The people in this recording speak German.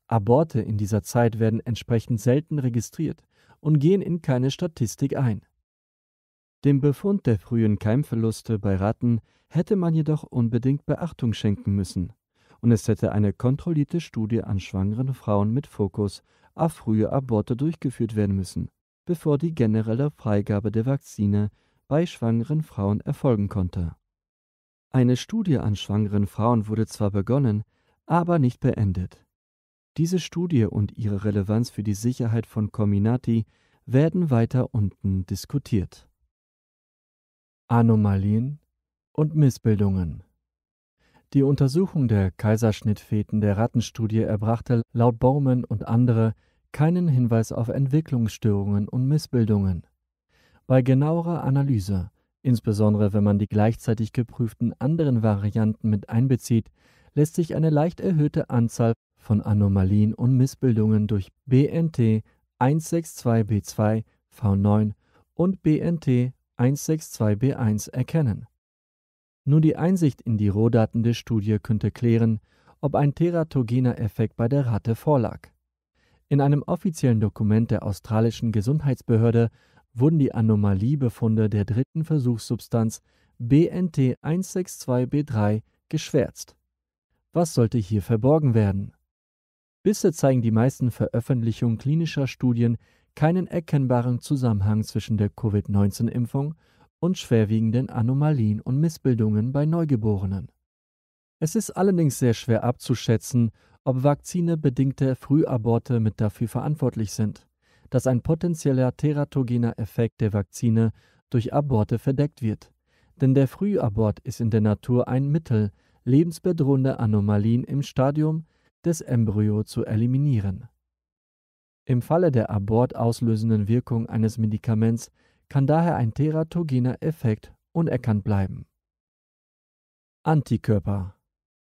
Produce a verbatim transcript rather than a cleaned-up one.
Aborte in dieser Zeit werden entsprechend selten registriert und gehen in keine Statistik ein. Dem Befund der frühen Keimverluste bei Ratten hätte man jedoch unbedingt Beachtung schenken müssen, und es hätte eine kontrollierte Studie an schwangeren Frauen mit Fokus auf frühe Aborte durchgeführt werden müssen, bevor die generelle Freigabe der Vakzine bei schwangeren Frauen erfolgen konnte. Eine Studie an schwangeren Frauen wurde zwar begonnen, aber nicht beendet. Diese Studie und ihre Relevanz für die Sicherheit von Comirnaty werden weiter unten diskutiert. Anomalien und Missbildungen. Die Untersuchung der Kaiserschnittfeten der Rattenstudie erbrachte laut Bowman und andere keinen Hinweis auf Entwicklungsstörungen und Missbildungen. Bei genauerer Analyse, insbesondere wenn man die gleichzeitig geprüften anderen Varianten mit einbezieht, lässt sich eine leicht erhöhte Anzahl von Anomalien und Missbildungen durch B N T eins sechs zwei B zwei V neun und B N T eins sechs zwei B eins erkennen. Nur die Einsicht in die Rohdaten der Studie könnte klären, ob ein teratogener Effekt bei der Ratte vorlag. In einem offiziellen Dokument der australischen Gesundheitsbehörde wurden die Anomaliebefunde der dritten Versuchssubstanz B N T eins sechs zwei B drei geschwärzt. Was sollte hier verborgen werden? Bisher zeigen die meisten Veröffentlichungen klinischer Studien keinen erkennbaren Zusammenhang zwischen der Covid neunzehn Impfung und schwerwiegenden Anomalien und Missbildungen bei Neugeborenen. Es ist allerdings sehr schwer abzuschätzen, ob vakzinebedingte Frühaborte mit dafür verantwortlich sind, dass ein potenzieller teratogener Effekt der Vakzine durch Aborte verdeckt wird. Denn der Frühabort ist in der Natur ein Mittel, lebensbedrohende Anomalien im Stadium des Embryo zu eliminieren. Im Falle der abortauslösenden Wirkung eines Medikaments kann daher ein teratogener Effekt unerkannt bleiben. Antikörper.